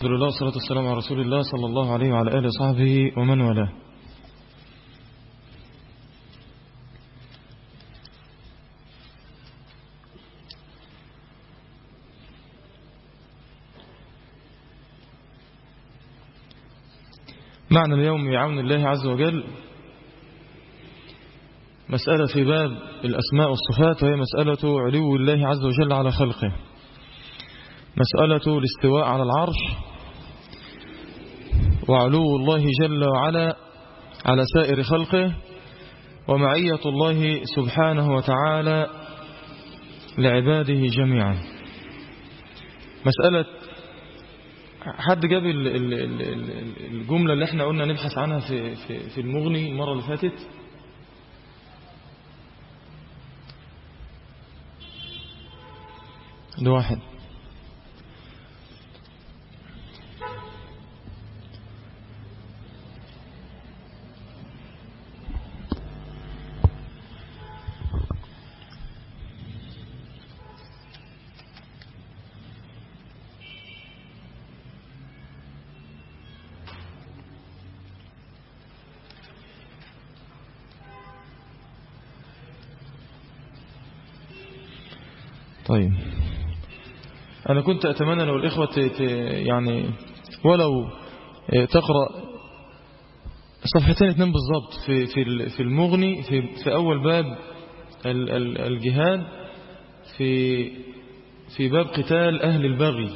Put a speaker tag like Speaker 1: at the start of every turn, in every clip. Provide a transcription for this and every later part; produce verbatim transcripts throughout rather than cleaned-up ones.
Speaker 1: الحمد لله والصلاة والسلام على رسول الله صلى الله عليه وعلى آله وصحبه ومن والاه. معنى اليوم بعون الله عز وجل مسألة في باب الأسماء والصفات، وهي مسألة علو الله عز وجل على خلقه، مسألة الاستواء على العرش، وعلو الله جل وعلا على سائر خلقه، ومعية الله سبحانه وتعالى لعباده جميعا. مسألة حد جاب الجملة اللي احنا قلنا نبحث عنها في, في, في المغني المرة اللي فاتت؟ ده واحد. طيب، أنا كنت أتمنى لو الإخوة يعني ولو تقرأ صفحتين اثنين بالضبط في في في المغني في في أول باب الجهاد، في في باب قتال أهل البغي.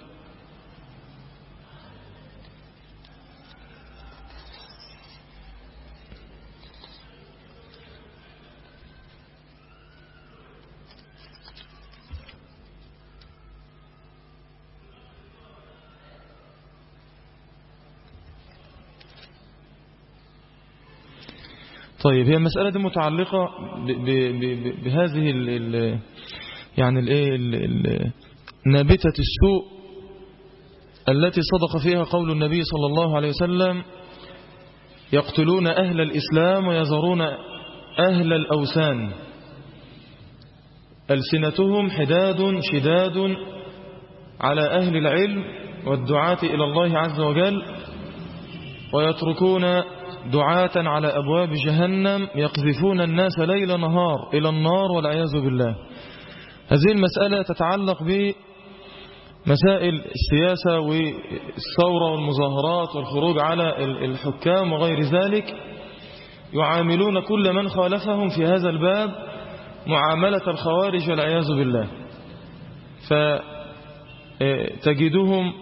Speaker 1: طيب، هي المسألة دي متعلقة بهذه ال ال يعني الايه نابتة السوء التي صدق فيها قول النبي صلى الله عليه وسلم: يقتلون أهل الإسلام ويزرون أهل الأوثان، ألسنتهم حداد شداد على أهل العلم والدعاة إلى الله عز وجل، ويتركون دعاة على أبواب جهنم يقذفون الناس ليل نهار إلى النار والعياذ بالله. هذه المسألة تتعلق بمسائل السياسة والثورة والمظاهرات والخروج على الحكام وغير ذلك. يعاملون كل من خالفهم في هذا الباب معاملة الخوارج والعياذ بالله، فتجدهم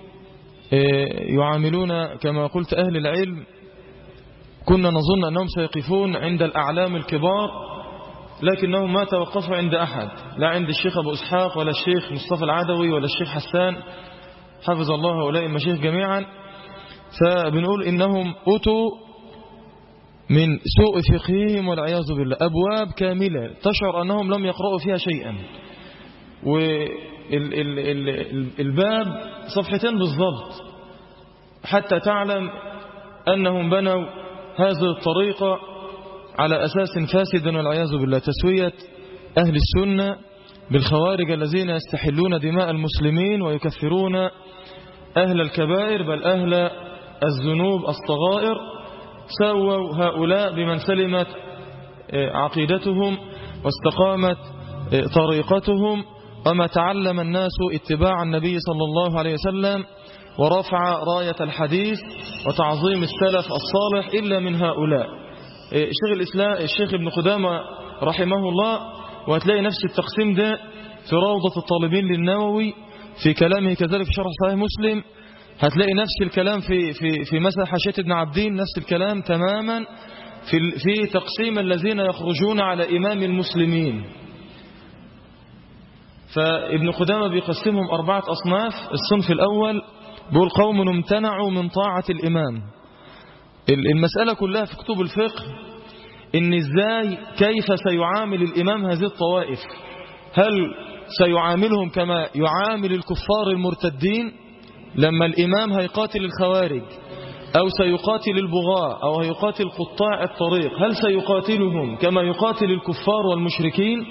Speaker 1: يعاملون كما قلت أهل العلم. كنا نظن أنهم سيقفون عند الأعلام الكبار، لكنهم ما توقفوا عند أحد، لا عند الشيخ أبو إسحاق ولا الشيخ مصطفى العدوي ولا الشيخ حسان، حفظ الله هؤلاء المشايخ جميعا. فبنقول إنهم أتوا من سوء فقههم والعياذ بالله أبواب كاملة تشعر أنهم لم يقرأوا فيها شيئا، والباب صفحتين بالضبط حتى تعلم أنهم بنوا هذه الطريقة على أساس فاسد والعياذ بالله، تسوية أهل السنة بالخوارج الذين يستحلون دماء المسلمين ويكفرون أهل الكبائر بل أهل الذنوب الصغائر. سووا هؤلاء بمن سلمت عقيدتهم واستقامت طريقتهم، وما تعلم الناس اتباع النبي صلى الله عليه وسلم ورفع راية الحديث وتعظيم السلف الصالح إلا من هؤلاء. الشيخ الإسلام الشيخ ابن قدامة رحمه الله، وهتلاقي نفس التقسيم ده في روضة الطالبين للنووي في كلامه، كذلك في شرح صحيح مسلم هتلاقي نفس الكلام في في في مسح حاشية ابن عبدين، نفس الكلام تماما في في تقسيم الذين يخرجون على إمام المسلمين. فابن قدامة بيقسمهم أربعة أصناف. الصنف الأول بيقول قوم امتنعوا من طاعة الإمام. المسألة كلها في كتب الفقه إن إزاي كيف سيعامل الإمام هذه الطوائف. هل سيعاملهم كما يعامل الكفار المرتدين لما الإمام هيقاتل الخوارج، أو سيقاتل البغاة، أو هيقاتل قطاع الطريق؟ هل سيقاتلهم كما يقاتل الكفار والمشركين،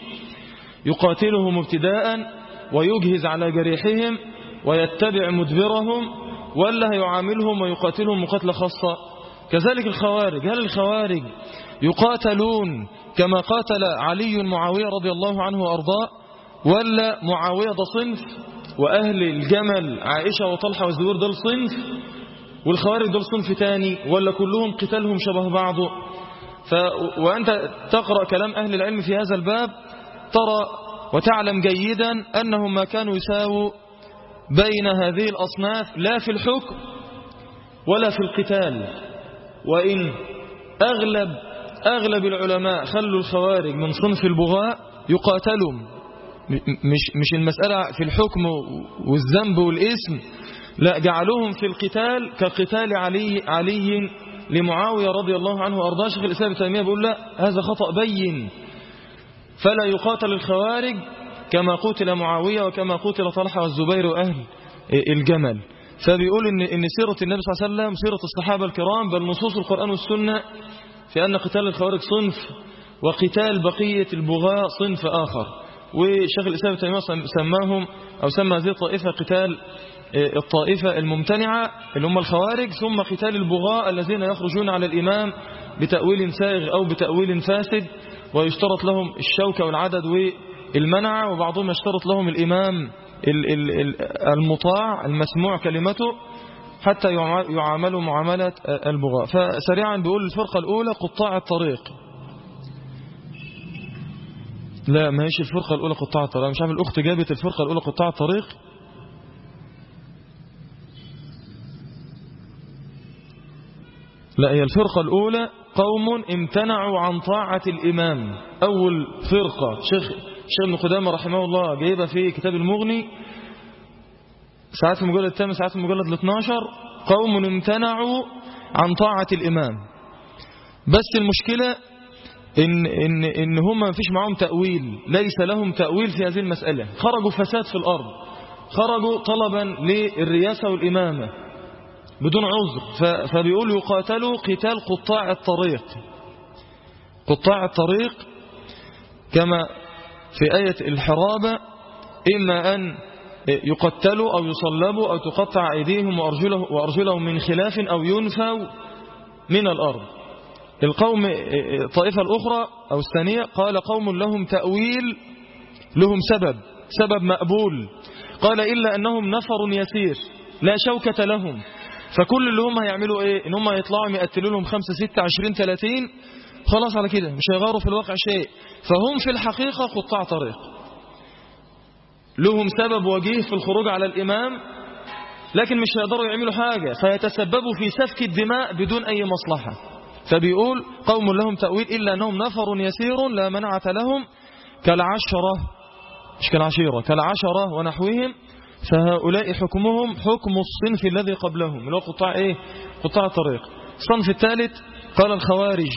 Speaker 1: يقاتلهم ابتداء ويجهز على جريحهم ويتبع مدبرهم ولا هيعاملهم ويقاتلهم مقاتلة خاصة؟ كذلك الخوارج، هل الخوارج يقاتلون كما قاتل علي معاوية رضي الله عنه وأرضاه، ولا معاوية ده صنف وأهل الجمل عائشة وطلحة والزبير ده صنف والخوارج ده صنف تاني، ولا كلهم قتالهم شبه بعضه؟ ف... وأنت تقرأ كلام أهل العلم في هذا الباب ترى وتعلم جيدا أنهم ما كانوا يساووا بين هذه الأصناف لا في الحكم ولا في القتال. وإن أغلب أغلب العلماء خلوا الخوارج من صنف البغاء يقاتلون، مش مش المسألة في الحكم والذنب والاسم، لا، جعلوهم في القتال كقتال علي علي لمعاوية رضي الله عنه وأرضاه. شيخ الإسلام ابن تيمية بيقول لا، هذا خطأ بين، فلا يقاتل الخوارج كما قتل معاوية وكما قتل طلحة والزبير وأهل الجمل. فبيقول إن إن سيرة النبي صلى الله عليه وسلم سيرة الصحابة الكرام بل نصوص القرآن والسنة في أن قتال الخوارج صنف وقتال بقية البغاء صنف آخر. وشيخ الإسلام ابن تيمية سماهم أو سمى هذه الطائفة قتال الطائفة الممتنعة اللي هم الخوارج، ثم قتال البغاء الذين يخرجون على الإمام بتأويل سائغ أو بتأويل فاسد، ويشترط لهم الشوكة والعدد والمنع، وبعضهم يشترط لهم الإمام المطاع المسموع كلمته حتى يعاملوا معاملة البغاء. فسريعا بيقول الفرقة الأولى قطاع الطريق. لا، ما هيش الفرقة الأولى قطاع الطريق، مش عارف الأخت جابت الفرقة الأولى قطاع الطريق. لا، هي الفرقة الأولى قوم امتنعوا عن طاعة الإمام. أول فرقة شيخ شيخ ابن قدامة رحمه الله جايبها في كتاب المغني، ساعات في المجلد الثامن ساعات في المجلد الاثناشر، قوم امتنعوا عن طاعة الإمام. بس المشكلة إن, إن, إن هم ما فيش معهم تأويل، ليس لهم تأويل في هذه المسألة، خرجوا فساد في الأرض، خرجوا طلبا للرياسة والإمامة بدون عذر. فبيقول يقاتلوا قتال قطاع الطريق. قطاع الطريق كما في آية الحرابة إما أن يقتلوا أو يصلبوا أو تقطع أيديهم وأرجلهم من خلاف أو ينفوا من الأرض. القوم الطائفة الأخرى أو الثانية قال قوم لهم تأويل، لهم سبب سبب مقبول، قال إلا أنهم نفر يسير لا شوكة لهم، فكل اللي هم هيعملوا إيه؟ إن هم يطلعوا يقتلوا لهم خمسة ستة عشرين ثلاثين، خلاص على كده مش هيغاروا في الواقع شيء. فهم في الحقيقة قطاع طريق، لهم سبب وجيه في الخروج على الإمام، لكن مش هيقدروا يعملوا حاجة، فيتسببوا في سفك الدماء بدون أي مصلحة. فبيقول قوم لهم تأويل إلا أنهم نفر يسير لا منعة لهم كالعشرة، مش كالعشيرة، كالعشرة ونحوهم، فهؤلاء حكمهم حكم الصنف الذي قبلهم اللي هو قطاع إيه؟ قطاع الطريق. الصنف الثالث قال الخوارج.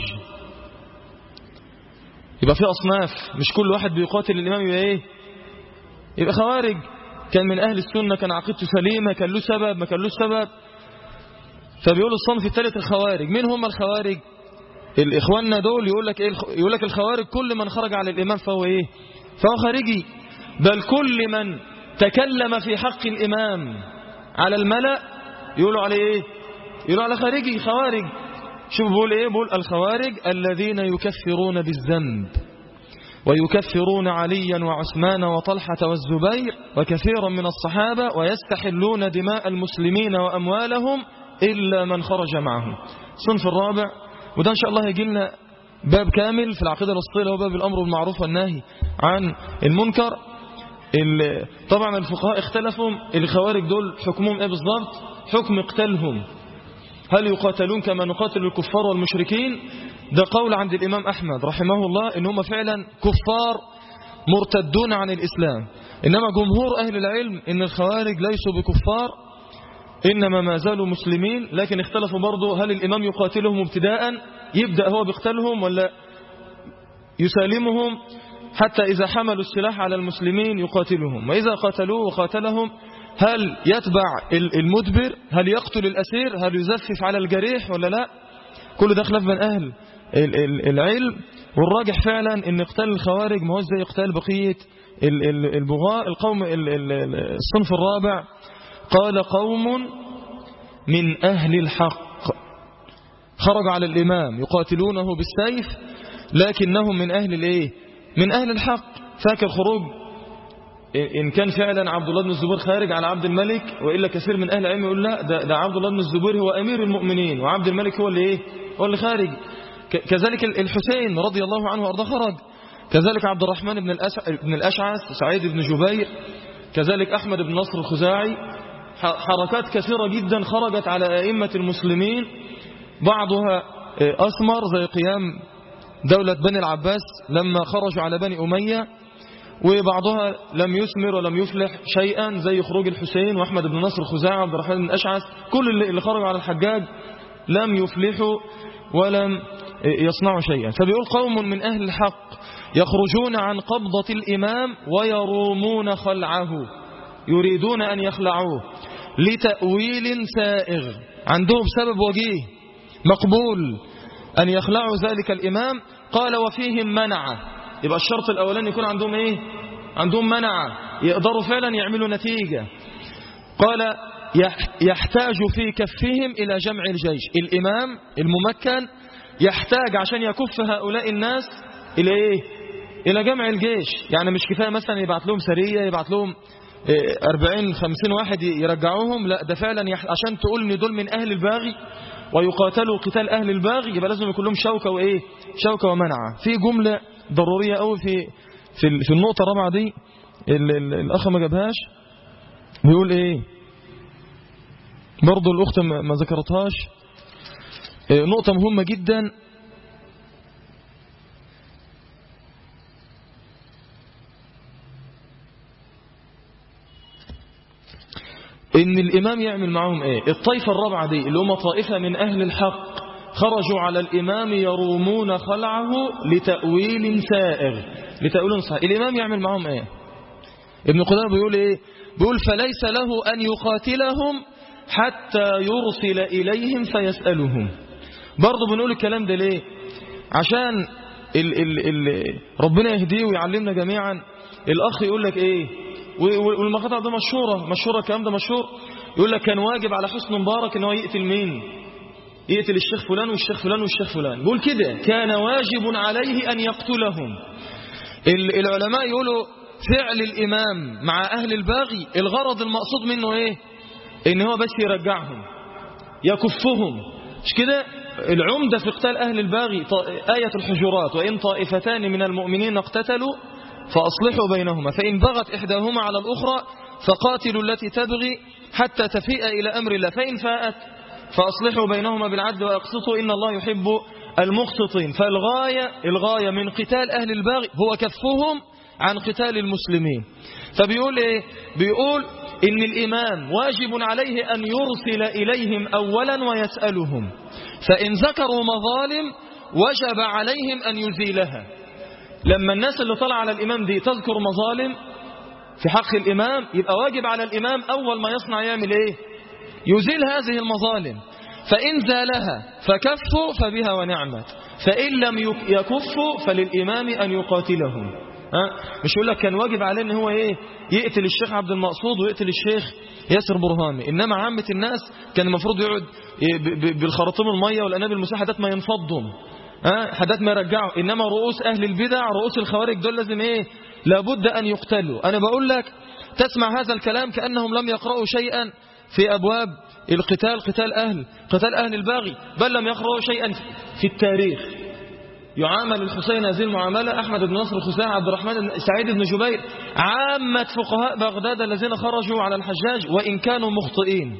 Speaker 1: يبقى في أصناف، مش كل واحد بيقاتل الإمام يبقى إيه؟ يبقى خوارج. كان من أهل السنة، كان عقيدته سليمة، كان له سبب ما كان له سبب. فبيقول الصنف الثالث الخوارج. مين هم الخوارج؟ الإخواننا دول يقول لك إيه؟ يقول لك الخوارج كل من خرج على الإمام فهو إيه؟ فهو خارجي، بل كل من تكلم في حق الإمام على الملأ يقولوا عليه إيه؟ يقولوا على خارجي، خوارج. شوف بيقول إيه؟ بيقول الخوارج الذين يكفرون بالذنب ويكفرون عليا وعثمان وطلحة والزبير وكثيرا من الصحابة ويستحلون دماء المسلمين وأموالهم إلا من خرج معهم. الصنف الرابع، وده إن شاء الله يجي لنا باب كامل في العقيدة الوسطية، هو باب الأمر بالمعروف والنهي عن المنكر. طبعا الفقهاء اختلفوا الخوارج دول حكمهم ايه بالضبط؟ حكم قتالهم، هل يقاتلون كما نقاتل الكفار والمشركين؟ ده قول عند الإمام أحمد رحمه الله إن هم فعلا كفار مرتدون عن الإسلام، إنما جمهور أهل العلم إن الخوارج ليسوا بكفار، إنما ما زالوا مسلمين. لكن اختلفوا برضو هل الإمام يقاتلهم ابتداء، يبدأ هو بقتالهم، ولا يسالمهم حتى إذا حملوا السلاح على المسلمين يقاتلهم، وإذا قاتلوه وقاتلهم هل يتبع المدبر، هل يقتل الأسير، هل يزفف على الجريح ولا لا؟ كل ده خلاف بين أهل العلم، والراجح فعلا ان قتال الخوارج ما هو زي قتال بقية البغاء. القوم الصنف الرابع قال قوم من أهل الحق، خرج على الإمام يقاتلونه بالسيف لكنهم من أهل الإيه؟ من أهل الحق. فاكر خروج إن كان فعلا عبد الله بن الزبير خارج على عبد الملك، وإلا كثير من أهل العلم يقول لا، ده, ده عبد الله بن الزبير هو أمير المؤمنين وعبد الملك هو اللي إيه؟ هو اللي خارج. كذلك الحسين رضي الله عنه وأرضاه خرج، كذلك عبد الرحمن بن بن الأشعث، سعيد بن جبير، كذلك أحمد بن نصر الخزاعي. حركات كثيرة جدا خرجت على أئمة المسلمين، بعضها أثمر زي قيام دولة بني العباس لما خرجوا على بني أمية، وبعضها لم يثمر ولم يفلح شيئا زي خروج الحسين وأحمد بن نصر الخزاعي وعبد الرحمن بن الأشعث. كل اللي خرجوا على الحجاج لم يفلحوا ولم يصنعوا شيئا. فبيقول قوم من أهل الحق يخرجون عن قبضة الإمام ويرومون خلعه، يريدون أن يخلعوه لتأويل سائغ، عندهم سبب وجيه مقبول أن يخلعوا ذلك الإمام. قال وفيهم منعة، يبقى الشرط الأولاني يكون عندهم إيه؟ عندهم منعة، يقدروا فعلا يعملوا نتيجة. قال يحتاج في كفهم إلى جمع الجيش، الإمام الممكن يحتاج عشان يكف هؤلاء الناس إلى إيه؟ إلى جمع الجيش. يعني مش كفاية مثلا يبعت لهم سرية، يبعت لهم أربعين خمسين واحد يرجعوهم، لا ده فعلا يح... عشان تقول ان دول من أهل الباغي ويقاتلوا قتال أهل الباغي يبقى لازم يكون لهم شوكة وإيه؟ شوكة ومنعة. في جملة ضرورية قوي في في في النقطة الرابعة دي ال... ال... الأخ ما جابهاش، بيقول إيه؟ برضو الأخت ما ذكرتهاش، نقطة مهمة جدا. إن الإمام يعمل معهم إيه؟ الطائفة الرابعة دي اللي هم طائفة من أهل الحق خرجوا على الإمام يرومون خلعه لتأويل سائغ، لتأويل صحيح. الإمام يعمل معهم إيه؟ ابن قدامة بيقول إيه؟ بيقول فليس له أن يقاتلهم حتى يرسل إليهم فيسألهم. برضو بنقول الكلام ده ليه؟ عشان ال ال ال ربنا يهديه ويعلمنا جميعا. الأخ يقول لك إيه؟ والمقاطع ده مشهورة مشهورة الكلام ده مشهور، يقول لك كان واجب على حسن مبارك ان هو يقتل مين؟ يقتل الشيخ فلان والشيخ فلان والشيخ فلان. يقول كده كان واجب عليه أن يقتلهم. العلماء يقولوا فعل الإمام مع أهل الباغي الغرض المقصود منه إيه؟ إن هو بس يرجعهم يكفهم، مش كده؟ العمدة في قتال أهل الباغي آية الحجرات، وإن طائفتان من المؤمنين اقتتلوا فأصلحوا بينهما فإن بغت إحداهما على الأخرى فقاتلوا التي تبغي حتى تفيء إلى أمر الله فإن فاءت فأصلحوا بينهما بالعدل وأقسطوا إن الله يحب المقسطين. فالغاية الغاية من قتال أهل الباغي هو كفهم عن قتال المسلمين. فبيقول إيه؟ بيقول إن الإمام واجب عليه أن يرسل إليهم أولا ويسألهم، فإن ذكروا مظالم وجب عليهم أن يزيلها. لما الناس اللي طلع على الإمام دي تذكر مظالم في حق الإمام يبقى واجب على الإمام أول ما يصنع يعمل إيه؟ يزيل هذه المظالم. فإن زالها فكفوا فبها ونعمت، فإن لم يكفوا فللإمام أن يقاتلهم. ها؟ مش يقول لك كان واجب عليه ان هو ايه؟ يقتل الشيخ عبد المقصود ويقتل الشيخ ياسر برهامي، انما عامة الناس كان المفروض يقعد بالخراطيم الميه والانابل المساحه حدات ما ينفضهم، ها حدات ما يرجعوا. انما رؤوس اهل البدع رؤوس الخوارج دول لازم ايه؟ لابد ان يقتلوا. انا بقول لك تسمع هذا الكلام كانهم لم يقرأوا شيئا في ابواب القتال، قتال اهل قتال اهل الباغي، بل لم يقرأوا شيئا في التاريخ. يعامل الحسين هذه المعاملة أحمد بن نصر الخزاعي، عبد الرحمن سعيد بن جبير، عامة فقهاء بغداد الذين خرجوا على الحجاج وإن كانوا مخطئين،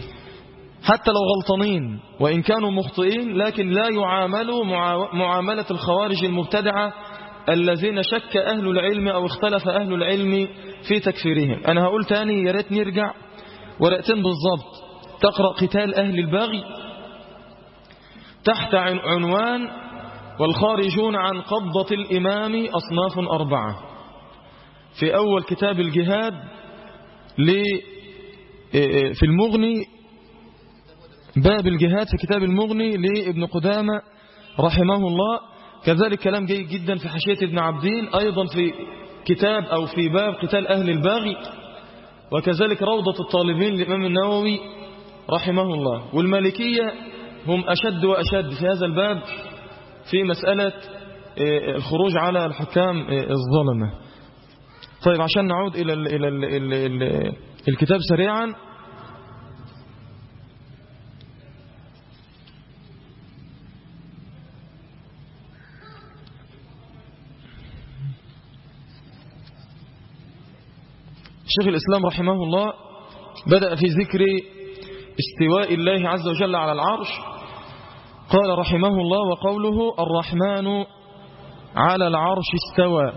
Speaker 1: حتى لو غلطانين وإن كانوا مخطئين، لكن لا يعاملوا معاملة الخوارج المبتدعة الذين شك أهل العلم أو اختلف أهل العلم في تكفيرهم. أنا هقول تاني يا ريت نرجع ورقتين بالضبط تقرأ قتال أهل الباغي تحت عنوان والخارجون عن قبضة الإمام أصناف أربعة. في أول كتاب الجهاد في المغني، باب الجهاد في كتاب المغني لابن قدامة رحمه الله. كذلك كلام جيد جدا في حاشية ابن عبدين أيضا في كتاب أو في باب قتال أهل الباغي. وكذلك روضة الطالبين للإمام النووي رحمه الله. والمالكية هم أشد وأشد في هذا الباب في مسألة الخروج على الحكام الظلمة. طيب عشان نعود إلى ال إلى ال ال ال الكتاب سريعا. شيخ الإسلام رحمه الله بدأ في ذكر استواء الله عز وجل على العرش. قال رحمه الله: وقوله الرحمن على العرش استوى.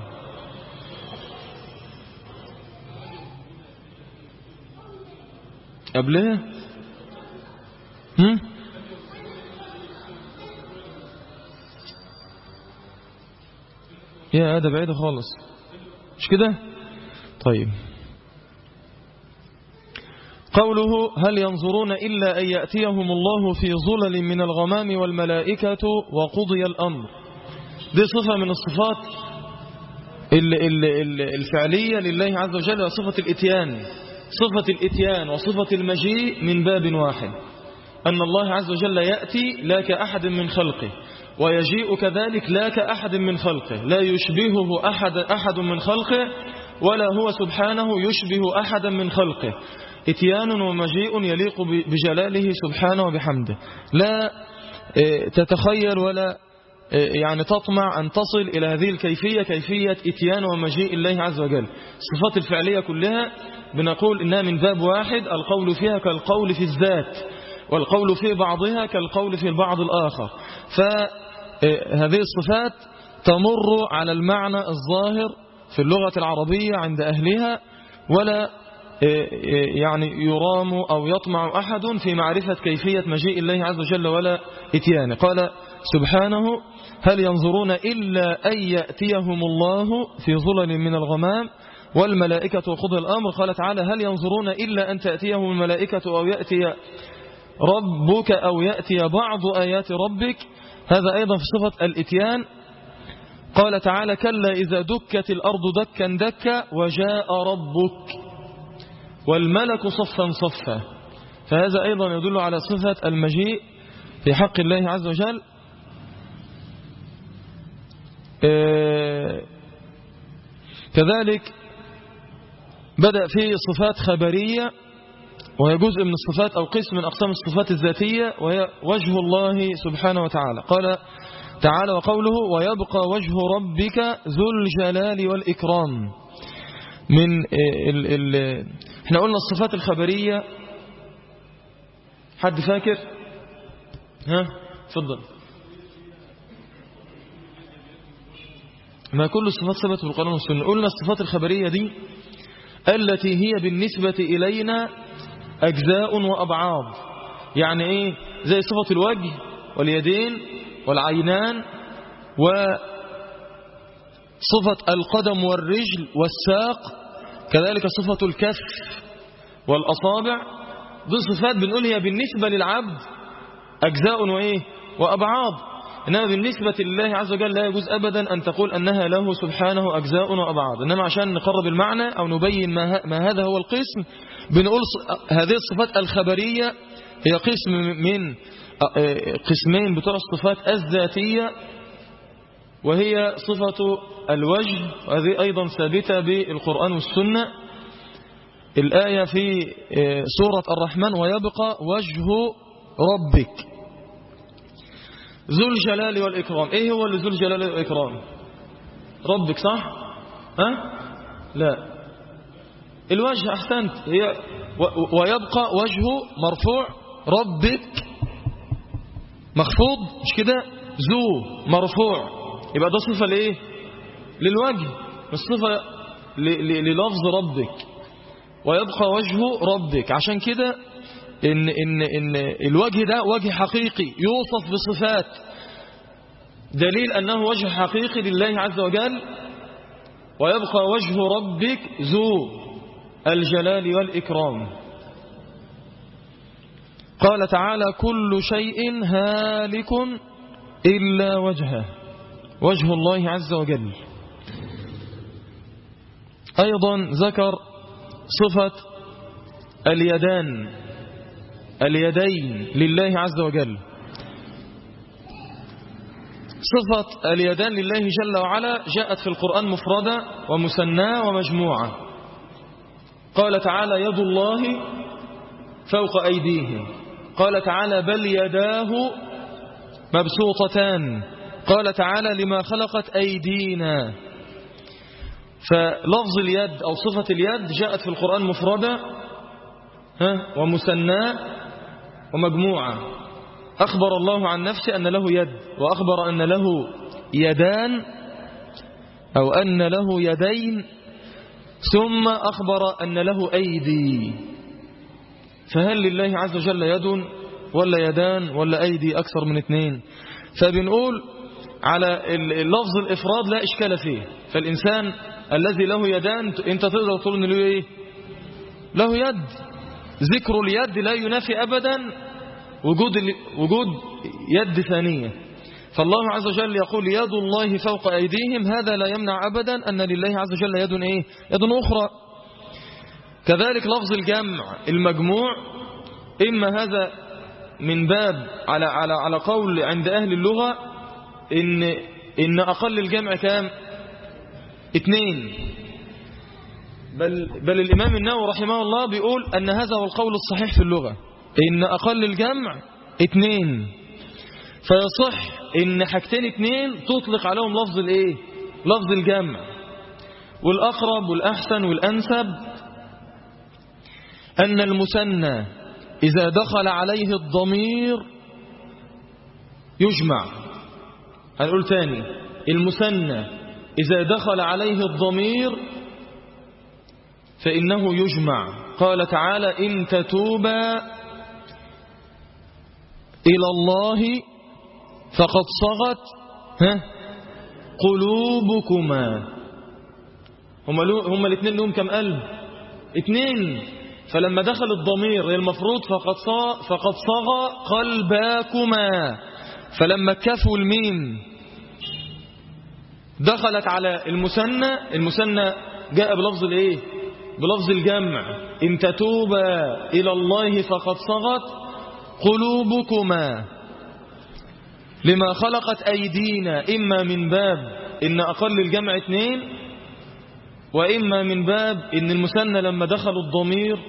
Speaker 1: قبلها هم؟ يا هذا بعيد خالص مش كده؟ طيب قوله: هل ينظرون إلا أن يأتيهم الله في ظلل من الغمام والملائكة وقضي الأمر. دي صفة من الصفات الفعلية لله عز وجل، صفة الإتيان. صفة الإتيان وصفة المجيء من باب واحد، أن الله عز وجل يأتي لا كأحد من خلقه، ويجيء كذلك لا كأحد من خلقه، لا يشبهه أحد, أحد من خلقه، ولا هو سبحانه يشبه أحدا من خلقه. اتيان ومجيء يليق بجلاله سبحانه وبحمده. لا تتخيل ولا يعني تطمع أن تصل إلى هذه الكيفية، كيفية اتيان ومجيء الله عز وجل. الصفات الفعلية كلها بنقول إنها من باب واحد، القول فيها كالقول في الذات، والقول في بعضها كالقول في البعض الآخر. فهذه الصفات تمر على المعنى الظاهر في اللغة العربية عند أهلها، ولا يعني يرام أو يطمع أحد في معرفة كيفية مجيء الله عز وجل ولا إتيانه. قال سبحانه: هل ينظرون إلا أن يأتيهم الله في ظلل من الغمام والملائكة وقضى الأمر. قال تعالى: هل ينظرون إلا أن تأتيهم الملائكة أو يأتي ربك أو يأتي بعض آيات ربك. هذا أيضا في صفة الإتيان. قال تعالى: كلا إذا دكت الأرض دكا دكا وجاء ربك والملك صفا صفا. فهذا أيضا يدل على صفة المجيء في حق الله عز وجل. كذلك بدأ في صفات خبرية، وهي جزء من الصفات أو قسم من أقسام الصفات الذاتية، وهي وجه الله سبحانه وتعالى. قال تعالى: وقوله: ويبقى وجه ربك ذو الجلال والإكرام. من ال ال احنا قلنا الصفات الخبرية، حد فاكر؟ ها تفضل. ما كل الصفات ثبتت بالقرآن والسنة. قلنا الصفات الخبرية دي التي هي بالنسبة إلينا أجزاء وأبعاض. يعني إيه؟ زي صفة الوجه واليدين والعينان، وصفة القدم والرجل والساق، كذلك صفة الكف والأصابع. دي صفات بنقول هي بالنسبة للعبد أجزاء وإيه وأبعاض، إنما بالنسبة لله عز وجل لا يجوز أبدا أن تقول أنها له سبحانه أجزاء وأبعاض. إنما عشان نقرب المعنى أو نبين ما, ما هذا هو القسم، بنقول هذه الصفات الخبرية هي قسم من قسمين بتوع الصفات الذاتية، وهي صفة الوجه، وهذه أيضا ثابتة بالقرآن والسنة. الآية في سورة الرحمن: ويبقى وجه ربك ذو الجلال والإكرام. إيه هو ذو الجلال والإكرام؟ ربك، صح؟ ها؟ لا، الوجه. أحسنت. هي ويبقى وجهه مرفوع، ربك مخفوض، مش كده؟ ذو مرفوع، يبقى ده صفة لإيه؟ للوجه، مش صفة للفظ ربك. ويبقى وجه ربك، عشان كده إن, إن, إن الوجه ده وجه حقيقي يوصف بصفات، دليل أنه وجه حقيقي لله عز وجل. ويبقى وجه ربك ذو الجلال والإكرام. قال تعالى: كل شيء هالك إلا وجهه، وجه الله عز وجل. أيضا ذكر صفة اليدان، اليدين لله عز وجل. صفة اليدان لله جل وعلا جاءت في القرآن مفردة ومثنى ومجموعة. قال تعالى يد الله فوق أيديهم، قال تعالى بل يداه مبسوطتان، قال تعالى لما خلقت أيدينا. فلفظ اليد أو صفة اليد جاءت في القرآن مفردة ومثنى ومجموعة. أخبر الله عن نفسه أن له يد، وأخبر أن له يدان أو أن له يدين، ثم أخبر أن له أيدي. فهل لله عز وجل يد ولا يدان ولا أيدي أكثر من اثنين؟ فبنقول على اللفظ الإفراد لا إشكال فيه. فالإنسان الذي له يدان أنت تقدر تقول أنه له إيه؟ له يد. ذكر اليد لا ينافي أبدا وجود وجود يد ثانية. فالله عز وجل يقول يد الله فوق أيديهم، هذا لا يمنع أبدا أن لله عز وجل يد إيه؟ يد أخرى. كذلك لفظ الجمع المجموع، إما هذا من باب على على على قول عند أهل اللغة إن إن أقل الجمع كام؟ اثنين. بل بل الإمام النووي رحمه الله بيقول أن هذا هو القول الصحيح في اللغة، إن أقل الجمع اثنين. فيصح إن حاجتين اثنين تطلق عليهم لفظ الإيه؟ لفظ الجمع. والأقرب والأحسن والأنسب أن المثنى إذا دخل عليه الضمير يجمع. هنقول تاني، المثنى إذا دخل عليه الضمير فإنه يجمع. قال تعالى إن تتوبا إلى الله فقد صغت ها قلوبكما. هما, هما الاثنين لهم كم قلب؟ اثنين. فلما دخل الضمير المفروض فقد صغى فقد صغى قلباكما. فلما الكاف والميم دخلت على المثنى، المثنى جاء بلفظ الايه؟ بلفظ الجمع. إن تتوبا إلى الله فقد صغت قلوبكما لما خلقت أيدينا، إما من باب إن أقل الجمع اثنين، وإما من باب إن المثنى لما دخل الضمير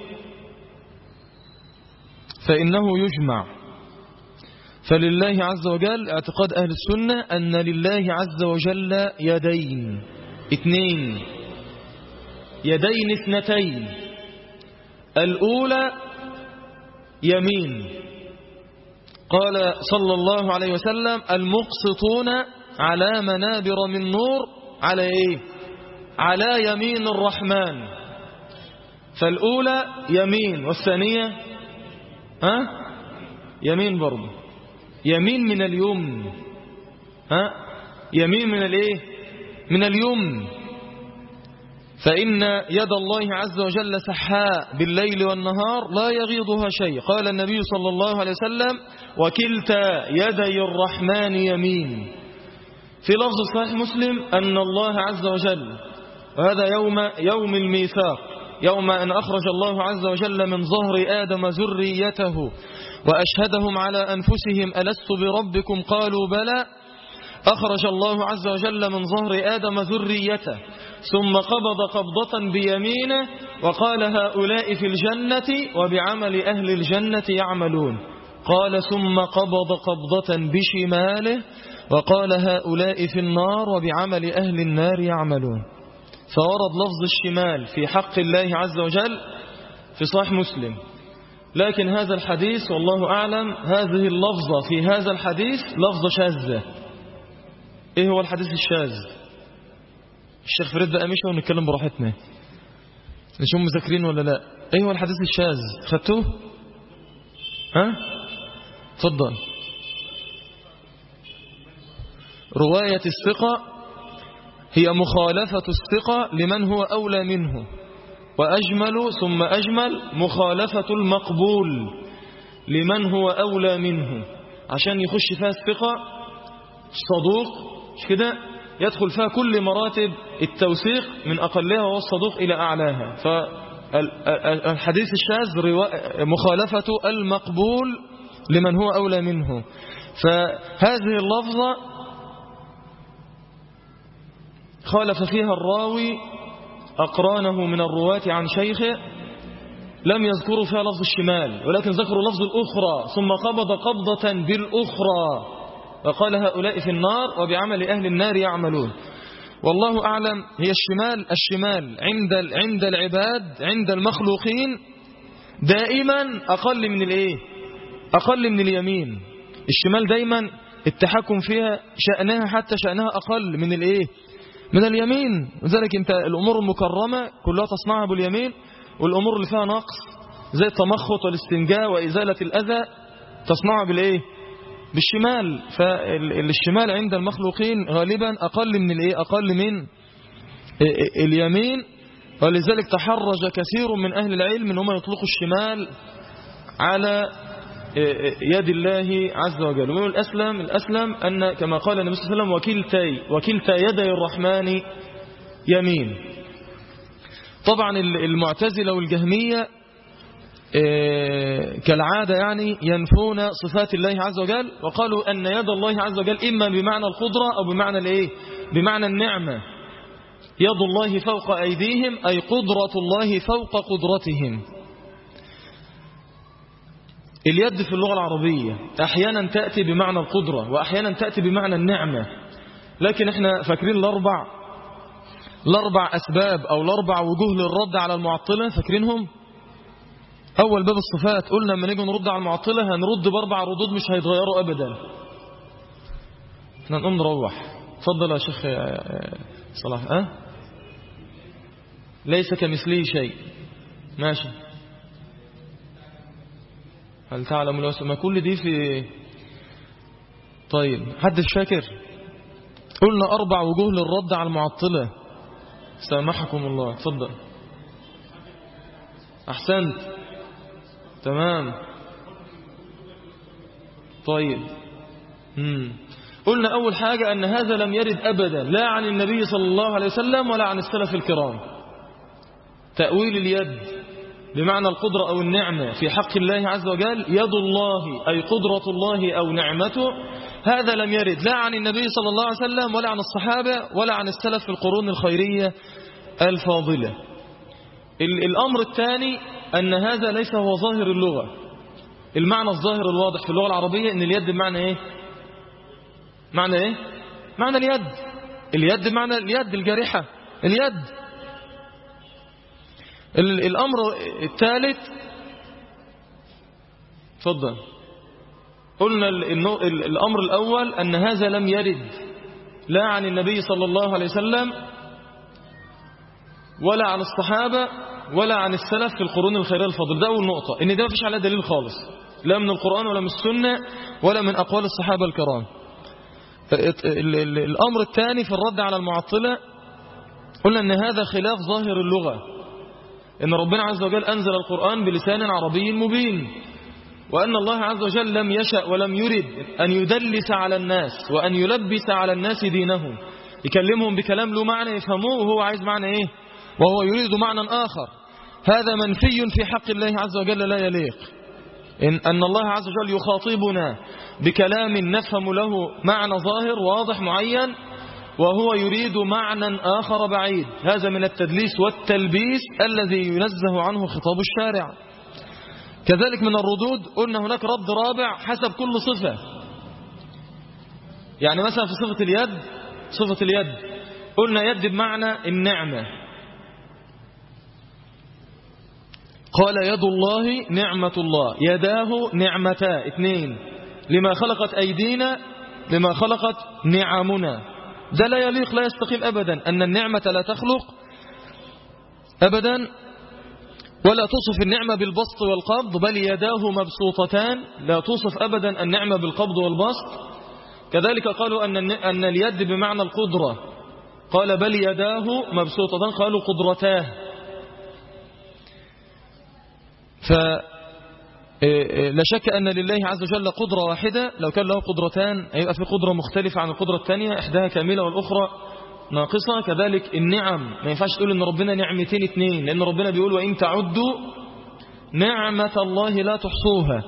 Speaker 1: فإنه يجمع. فلله عز وجل اعتقاد أهل السنة أن لله عز وجل يدين اثنين، يدين اثنتين. الأولى يمين. قال صلى الله عليه وسلم المقسطون على منابر من نور على إيه؟ على يمين الرحمن. فالأولى يمين، والثانية ها يمين برضه، يمين من اليمن. ها يمين من الايه؟ من اليمن. فإن يد الله عز وجل سحاء بالليل والنهار لا يغيضها شيء. قال النبي صلى الله عليه وسلم وكلتا يدي الرحمن يمين. في لفظ صحيح مسلم أن الله عز وجل، وهذا يوم يوم الميثاق، يوم أن أخرج الله عز وجل من ظهر آدم ذريته وأشهدهم على أنفسهم ألست بربكم قالوا بلى، أخرج الله عز وجل من ظهر آدم ذريته ثم قبض قبضة بيمينه وقال هؤلاء في الجنة وبعمل أهل الجنة يعملون. قال ثم قبض قبضة بشماله وقال هؤلاء في النار وبعمل أهل النار يعملون. فورد لفظ الشمال في حق الله عز وجل في صحيح مسلم. لكن هذا الحديث والله أعلم هذه اللفظة في هذا الحديث لفظة شاذة. إيه هو الحديث الشاذ؟ الشيخ فريد بقى مشى ونتكلم براحتنا نشوف مذاكرين ولا لا. إيه هو الحديث الشاذ؟ خدتوه؟ ها؟ تفضل. رواية الثقة هي مخالفة الثقة لمن هو أولى منه، وأجمل ثم أجمل مخالفة المقبول لمن هو أولى منه. عشان يخش فيها الثقة الصدوق مش كده، يدخل فيها كل مراتب التوثيق من أقلها وهو الصدوق إلى أعلاها. الحديث الشاذ مخالفة المقبول لمن هو أولى منه. فهذه اللفظة خالف فيها الراوي أقرانه من الرواة عن شيخه، لم يذكروا فيها لفظ الشمال ولكن ذكروا لفظ الأخرى، ثم قبض قبضة بالأخرى وقال هؤلاء في النار وبعمل أهل النار يعملون. والله أعلم. هي الشمال الشمال عند عند العباد عند المخلوقين دائما أقل من الإيه؟ أقل من اليمين. الشمال دائما التحكم فيها شأنها حتى شأنها أقل من الإيه؟ من اليمين. لذلك أنت الأمور المكرمة كلها تصنعها باليمين، والأمور اللي فيها نقص زي التمخط والاستنجاء وإزالة الأذى تصنعها بالإيه؟ بالشمال. فالشمال عند المخلوقين غالبا أقل من الإيه؟ أقل من اليمين. ولذلك تحرج كثير من أهل العلم أنهم يطلقوا الشمال على يد الله عز وجل. ومن الأسلم الأسلم أن كما قال النبي صلى الله عليه وسلم وكلتي وكلتا يدي الرحمن يمين. طبعا المعتزلة والجهمية كالعادة يعني ينفون صفات الله عز وجل، وقالوا أن يد الله عز وجل إما بمعنى القدرة أو بمعنى الإيه؟ بمعنى النعمة. يد الله فوق أيديهم أي قدرة الله فوق قدرتهم. اليد في اللغة العربية أحيانا تأتي بمعنى القدرة وأحيانا تأتي بمعنى النعمة، لكن احنا فاكرين الأربع الأربع أسباب أو الأربع وجوه للرد على المعطلة، فاكرينهم؟ أول باب الصفات قلنا لما نيجي نرد على المعطلة هنرد بأربع ردود مش هيتغيروا أبدا. احنا نقوم نروح. اتفضل يا شيخ صلاح. أه؟ ليس كمثله شيء. ماشي. هل تعلم لو ما كل دي في طيب حد فاكر؟ قلنا أربع وجوه للرد على المعطلة. سامحكم الله. اتفضل. أحسنت. تمام. طيب. مم. قلنا أول حاجة أن هذا لم يرد أبدا لا عن النبي صلى الله عليه وسلم ولا عن السلف الكرام. تأويل اليد بمعنى القدرة أو النعمة في حق الله عز وجل، يد الله أي قدرة الله أو نعمته، هذا لم يرد لا عن النبي صلى الله عليه وسلم ولا عن الصحابة ولا عن السلف في القرون الخيرية الفاضلة. الأمر الثاني أن هذا ليس هو ظاهر اللغة. المعنى الظاهر الواضح في اللغة العربية أن اليد بمعنى إيه؟ معنى إيه؟ معنى اليد. اليد بمعنى اليد الجارحة، اليد. الأمر الثالث تفضل. قلنا الأمر الأول أن هذا لم يرد لا عن النبي صلى الله عليه وسلم ولا عن الصحابة ولا عن السلف في القرون الخيرية الفاضلة. ده أول نقطة، إن ده مفيش عليه دليل خالص لا من القرآن ولا من السنة ولا من أقوال الصحابة الكرام. الأمر الثاني في الرد على المعطلة قلنا أن هذا خلاف ظاهر اللغة، إن ربنا عز وجل أنزل القرآن بلسان عربي مبين، وأن الله عز وجل لم يشأ ولم يرد أن يدلس على الناس وأن يلبس على الناس دينهم، يكلمهم بكلام له معنى يفهموه وهو عايز معنى إيه وهو يريد معنى آخر. هذا منفي في حق الله عز وجل لا يليق. إن أن الله عز وجل يخاطبنا بكلام نفهم له معنى ظاهر واضح معين وهو يريد معنى آخر بعيد، هذا من التدليس والتلبيس الذي ينزه عنه خطاب الشارع. كذلك من الردود قلنا هناك رد رابع حسب كل صفة. يعني مثلا في صفة اليد، صفة اليد قلنا يد بمعنى النعمة، قال يد الله نعمة الله، يداه نعمتا اثنين، لما خلقت أيدينا لما خلقت نعمنا. ده لا يليق لا يستقيم أبدا أن النعمة لا تخلق أبدا، ولا توصف النعمة بالبسط والقبض، بل يداه مبسوطتان، لا توصف أبدا النعمة بالقبض والبسط. كذلك قالوا أن أن اليد بمعنى القدرة، قال بل يداه مبسوطتان، قالوا قدرتاه. فلا شك أن لله عز وجل قدرة واحدة، لو كان له قدرتان هيبقى في قدرة مختلفة عن القدرة الثانية، إحداها كاملة والأخرى ناقصة. كذلك النعم ما ينفعش تقول إن ربنا نعمتين اتنين، لأن ربنا بيقول وإن تعدوا نعمة الله لا تحصوها.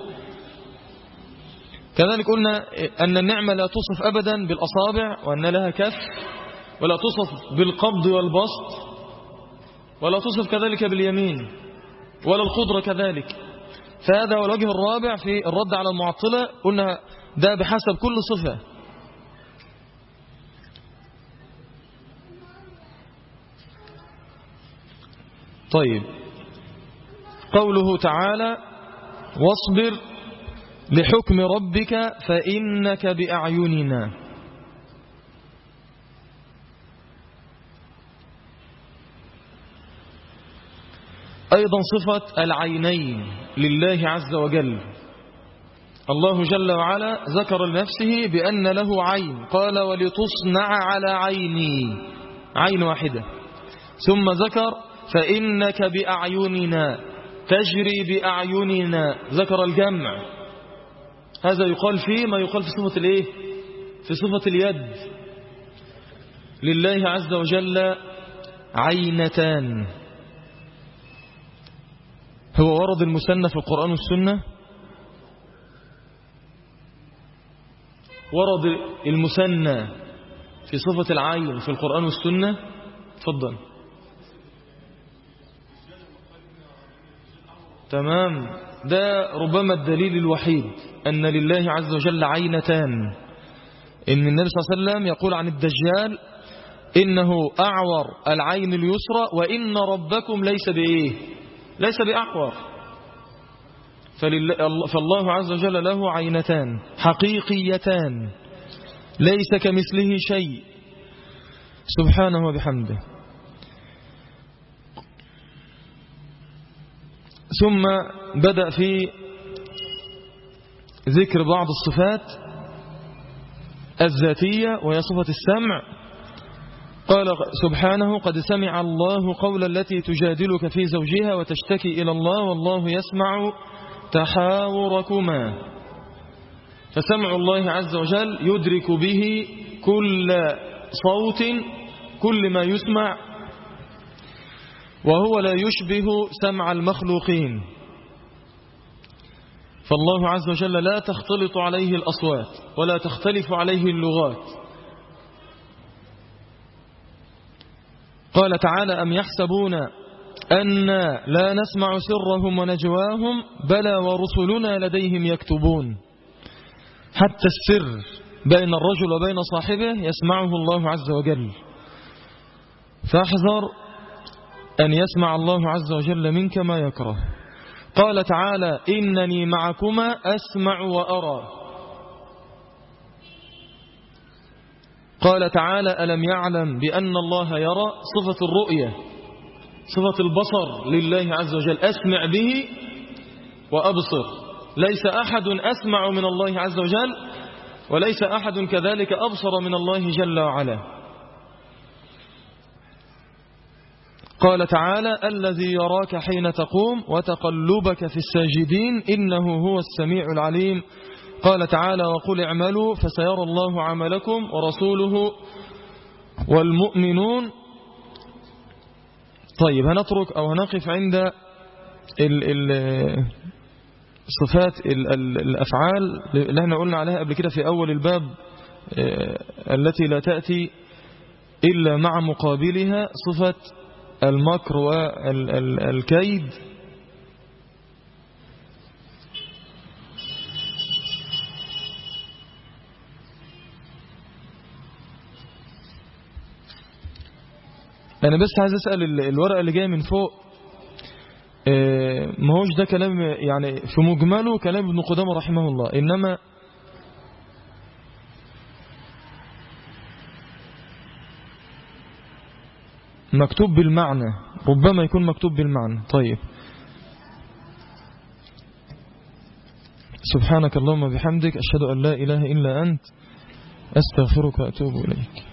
Speaker 1: كذلك قلنا أن النعمة لا توصف أبدا بالأصابع وأن لها كف، ولا توصف بالقبض والبسط، ولا توصف كذلك باليمين، ولا القدرة كذلك. فهذا هو الوجه الرابع في الرد على المعطلة. قلنا ده بحسب كل صفة. طيب، قوله تعالى واصبر لحكم ربك فإنك بأعيننا. أيضا صفة العينين لله عز وجل. الله جل وعلا ذكر لنفسه بأن له عين، قال ولتصنع على عيني، عين واحدة. ثم ذكر فإنك بأعيننا، تجري بأعيننا، ذكر الجمع. هذا يقال فيه ما يقال في صفة الايه؟ في صفة اليد. لله عز وجل عينتان. هو ورد المثنى في القرآن والسنة؟ ورد المثنى في صفة العين في القرآن والسنة؟ تفضل. تمام، ده ربما الدليل الوحيد أن لله عز وجل عينتان. إن النبي صلى الله عليه وسلم يقول عن الدجال إنه أعور العين اليسرى وإن ربكم ليس بإيه؟ ليس بأعور. فالله عز وجل له عينتان حقيقيتان ليس كمثله شيء سبحانه وبحمده. ثم بدأ في ذكر بعض الصفات الذاتية وهي صفة السمع. قال سبحانه قد سمع الله قول التي تجادلك في زوجها وتشتكي إلى الله والله يسمع تحاوركما. فسمع الله عز وجل يدرك به كل صوت، كل ما يسمع، وهو لا يشبه سمع المخلوقين. فالله عز وجل لا تختلط عليه الأصوات ولا تختلف عليه اللغات. قال تعالى أم يحسبون أن لا نسمع سرهم ونجواهم بلى ورسلنا لديهم يكتبون. حتى السر بين الرجل وبين صاحبه يسمعه الله عز وجل. فاحذر أن يسمع الله عز وجل منك ما يكره. قال تعالى إنني معكما أسمع وأرى. قال تعالى ألم يعلم بأن الله يرى، صفة الرؤية، صفة البصر لله عز وجل، أسمع به وأبصر. ليس أحد أسمع من الله عز وجل وليس أحد كذلك أبصر من الله جل وعلا. قال تعالى الذي يراك حين تقوم وتقلبك في الساجدين إنه هو السميع العليم. قال تعالى وقل اعملوا فسيرى الله عملكم ورسوله والمؤمنون. طيب، هنترك أو هنقف عند ال ال صفات ال ال الأفعال اللي احنا قلنا عليها قبل كده في أول الباب، التي لا تأتي إلا مع مقابلها صفة المكر والكيد. أنا بس عايز أسأل الورقة اللي جاية من فوق، ما هوش ده كلام يعني في مجمله كلام ابن قدامة رحمه الله، إنما مكتوب بالمعنى، ربما يكون مكتوب بالمعنى. طيب، سبحانك اللهم بحمدك أشهد أن لا إله إلا أنت أستغفرك وأتوب إليك.